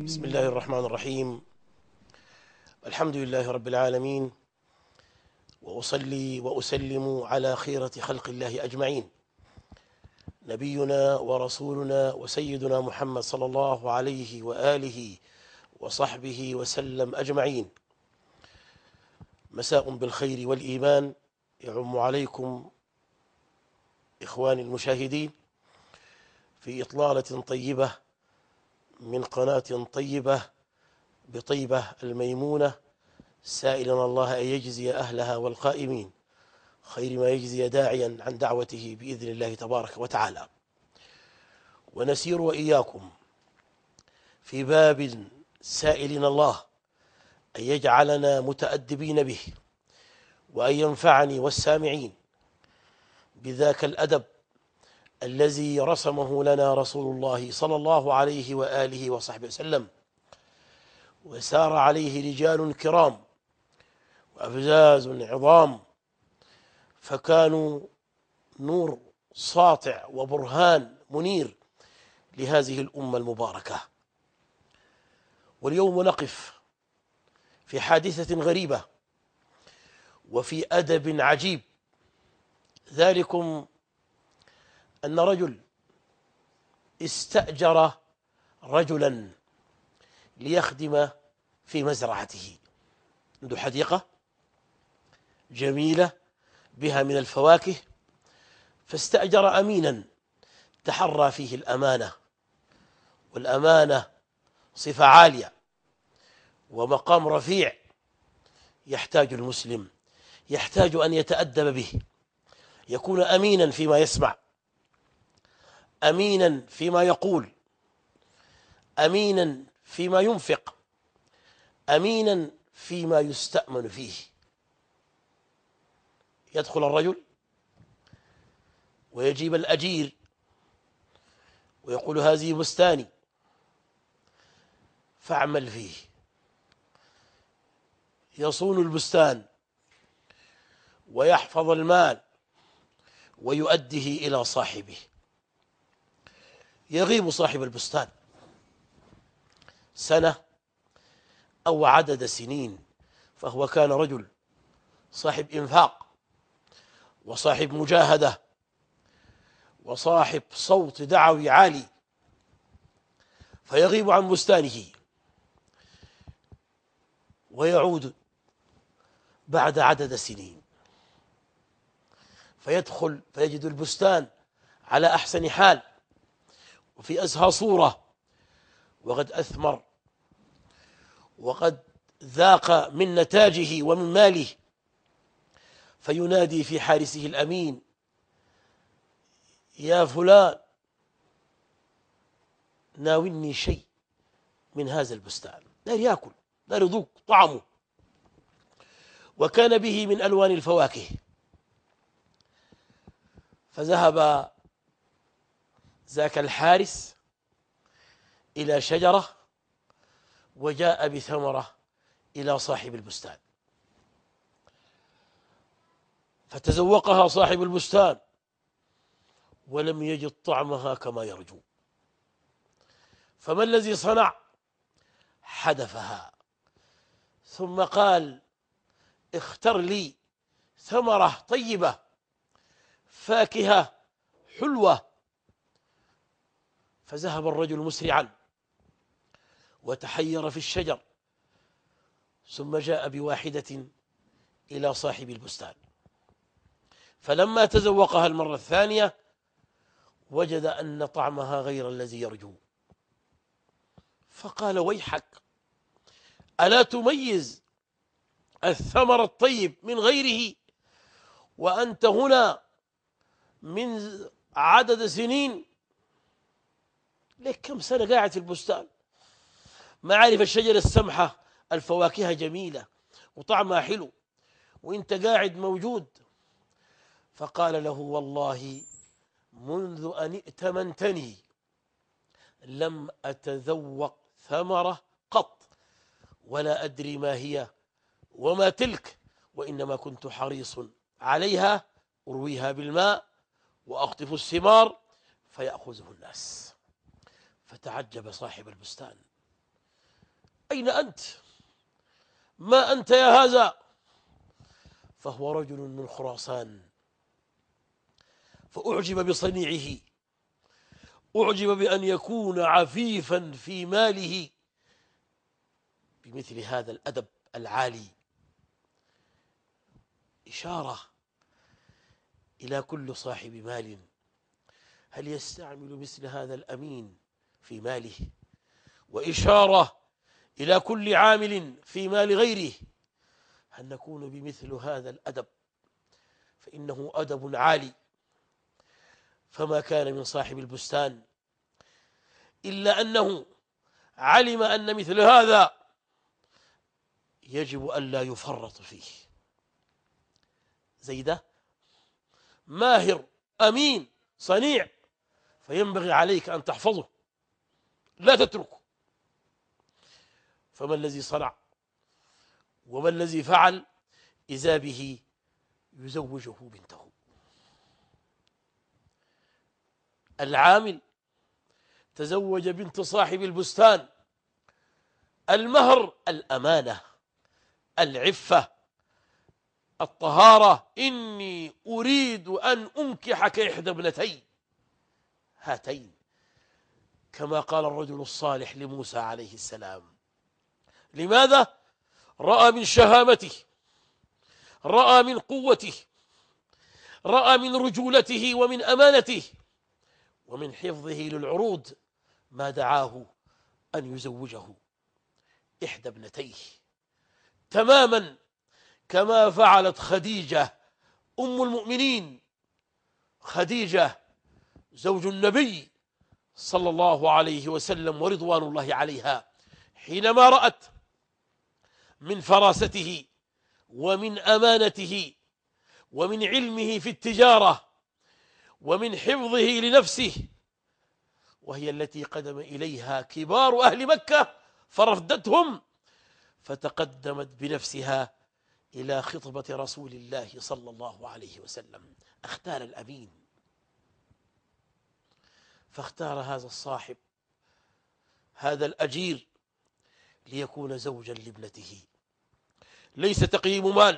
بسم الله الرحمن الرحيم. الحمد لله رب العالمين، وأصلي وأسلم على خيرة خلق الله أجمعين، نبينا ورسولنا وسيدنا محمد صلى الله عليه وآله وصحبه وسلم أجمعين. مساء بالخير والإيمان يعم عليكم إخواني المشاهدين في إطلالة طيبة من قناة طيبة بطيبة الميمونة، سائلا الله أن يجزي أهلها والقائمين خير ما يجزي داعيا عن دعوته بإذن الله تبارك وتعالى. ونسير وإياكم في باب سائلين الله أن يجعلنا متأدبين به، وأن ينفعني والسامعين بذاك الأدب الذي رسمه لنا رسول الله صلى الله عليه وآله وصحبه وسلم، وسار عليه رجال كرام وأفزاز عظام، فكانوا نور ساطع وبرهان منير لهذه الأمة المباركة. واليوم نقف في حادثة غريبة وفي أدب عجيب، ذلكم أن رجل استأجر رجلا ليخدم في مزرعته، عنده حديقة جميلة بها من الفواكه، فاستأجر أمينا تحرى فيه الأمانة، والأمانة صفة عالية ومقام رفيع يحتاج المسلم، يحتاج أن يتأدب به، يكون أمينا فيما يسمع، أمينا فيما يقول، أمينا فيما ينفق، أمينا فيما يستأمن فيه. يدخل الرجل ويجيب الأجير ويقول هذه بستاني فاعمل فيه، يصون البستان ويحفظ المال ويؤديه إلى صاحبه. يغيب صاحب البستان سنة أو عدد سنين، فهو كان رجل صاحب إنفاق وصاحب مجاهدة وصاحب صوت دعوي عالي، فيغيب عن بستانه ويعود بعد عدد سنين، فيدخل فيجد البستان على أحسن حال وفي أزهى صورة، وقد أثمر وقد ذاق من نتاجه ومن ماله، فينادي في حارسه الأمين: يا فلان ناولني شيء من هذا البستان، دار يأكل، دار يذوق طعمه، وكان به من ألوان الفواكه. فذهب ذاك الحارس إلى شجرة وجاء بثمرة إلى صاحب البستان، فتذوقها صاحب البستان ولم يجد طعمها كما يرجو، فما الذي صنع؟ حدفها ثم قال: اختر لي ثمرة طيبة فاكهة حلوة. فذهب الرجل مسرعا وتحير في الشجر، ثم جاء بواحدة إلى صاحب البستان، فلما تذوقها المرة الثانية وجد أن طعمها غير الذي يرجو، فقال: ويحك، ألا تميز الثمر الطيب من غيره وأنت هنا من عدد سنين؟ لك كم سنة قاعد في البستان، ما عارف الشجرة السمحة الفواكه جميلة وطعمها حلو وانت قاعد موجود؟ فقال له: والله منذ أن ائتمنتني لم أتذوق ثمرة قط، ولا أدري ما هي وما تلك، وإنما كنت حريص عليها أرويها بالماء وأقطف الثمار فيأخذه الناس. فتعجب صاحب البستان أين أنت؟ ما أنت يا هذا؟ فهو رجل من خراسان، فأعجب بصنيعه، أعجب بأن يكون عفيفا في ماله بمثل هذا الأدب العالي. إشارة إلى كل صاحب مال، هل يستعمل مثل هذا الأمين في ماله؟ وإشارة إلى كل عامل في مال غيره، هل نكون بمثل هذا الأدب؟ فإنه أدب عالي. فما كان من صاحب البستان إلا أنه علم أن مثل هذا يجب أن لا يفرط فيه. زيدة ماهر أمين صنيع، فينبغي عليك أن تحفظه لا تتركه. فما الذي صنع وما الذي فعل؟ إذا به يزوجه بنته. العامل تزوج بنت صاحب البستان، المهر الأمانة، العفة، الطهارة. إني أريد أن أنكحك إحدى ابنتي هاتين، كما قال الرجل الصالح لموسى عليه السلام. لماذا؟ رأى من شهامته، رأى من قوته، رأى من رجولته ومن أمانته ومن حفظه للعروض ما دعاه أن يزوجه إحدى ابنتيه، تماما كما فعلت خديجة أم المؤمنين، خديجة زوج النبي صلى الله عليه وسلم ورضوان الله عليها، حينما رأت من فراسته ومن أمانته ومن علمه في التجارة ومن حفظه لنفسه، وهي التي قدم إليها كبار أهل مكة فرفدتهم، فتقدمت بنفسها إلى خطبة رسول الله صلى الله عليه وسلم. اختار الأمين، فاختار هذا الصاحب، هذا الأجير، ليكون زوجا لابنته. ليس تقييم مال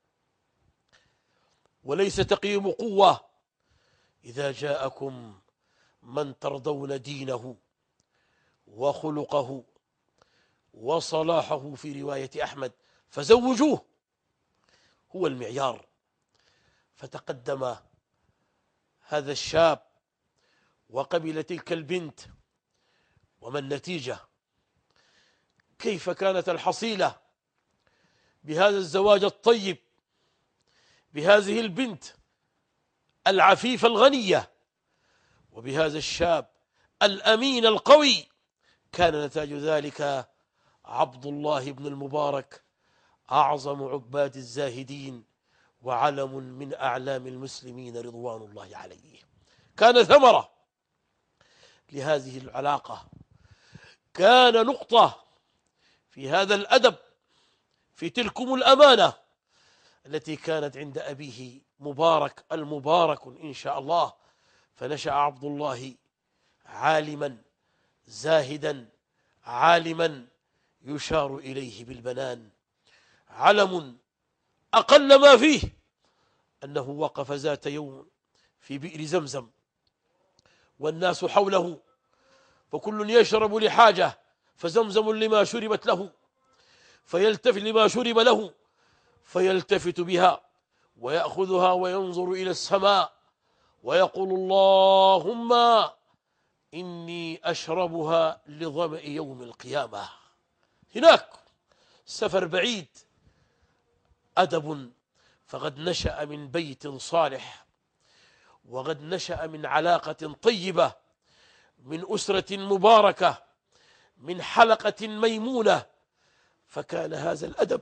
وليس تقييم قوة. إذا جاءكم من ترضون دينه وخلقه وصلاحه في رواية أحمد فزوجوه، هو المعيار. فتقدم هذا الشاب وقبل تلك البنت. وما النتيجة؟ كيف كانت الحصيلة بهذا الزواج الطيب بهذه البنت العفيفة الغنية وبهذا الشاب الأمين القوي؟ كان نتاج ذلك عبد الله بن المبارك، أعظم عباد الزاهدين وعلم من أعلام المسلمين رضوان الله عليه. كان ثمرة لهذه العلاقة، كان نقطة في هذا الأدب، في تلكم الأمانة التي كانت عند أبيه مبارك المبارك إن شاء الله. فنشأ عبد الله عالما زاهدا عالما يشار إليه بالبنان، علم أقل ما فيه أنه وقف ذات يوم في بئر زمزم والناس حوله، فكل يشرب لحاجة، فزمزم لما شربت له، فيلتفت لما شرب له فيلتفت بها ويأخذها وينظر إلى السماء ويقول اللهم إني أشربها لظمأ يوم القيامة. هناك سفر بعيد، أدب. فقد نشأ من بيت صالح، وقد نشأ من علاقة طيبة، من أسرة مباركة، من حلقة ميمونة. فكان هذا الأدب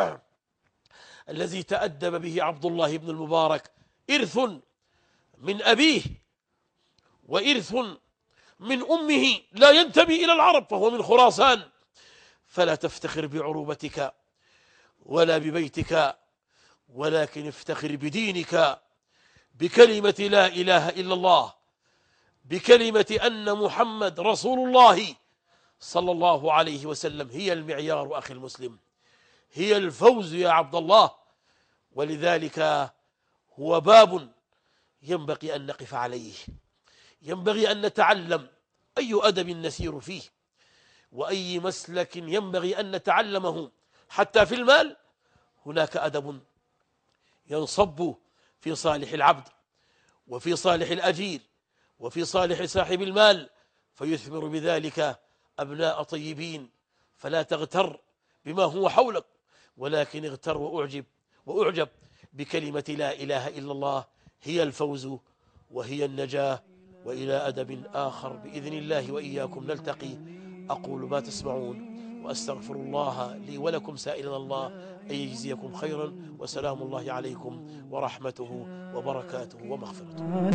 الذي تأدب به عبد الله بن المبارك إرث من أبيه وإرث من أمه، لا ينتمي إلى العرب، فهو من خراسان. فلا تفتخر بعروبتك ولا ببيتك، ولكن افتخر بدينك، بكلمة لا إله إلا الله، بكلمة أن محمد رسول الله صلى الله عليه وسلم هي المعيار أخي المسلم، هي الفوز يا عبد الله. ولذلك هو باب ينبغي أن نقف عليه، ينبغي أن نتعلم أي أدب نسير فيه، وأي مسلك ينبغي أن نتعلمه. حتى في المال هناك أدب ينصب في صالح العبد وفي صالح الأجير وفي صالح صاحب المال، فيثمر بذلك أبناء طيبين. فلا تغتر بما هو حولك، ولكن اغتر وأعجب بكلمة لا إله إلا الله، هي الفوز وهي النجاة. وإلى أدب آخر بإذن الله وإياكم نلتقي. أقول ما تسمعون وأستغفر الله لي ولكم سائلا الله أن يجزيكم خيرا، وسلام الله عليكم ورحمته وبركاته ومغفرته.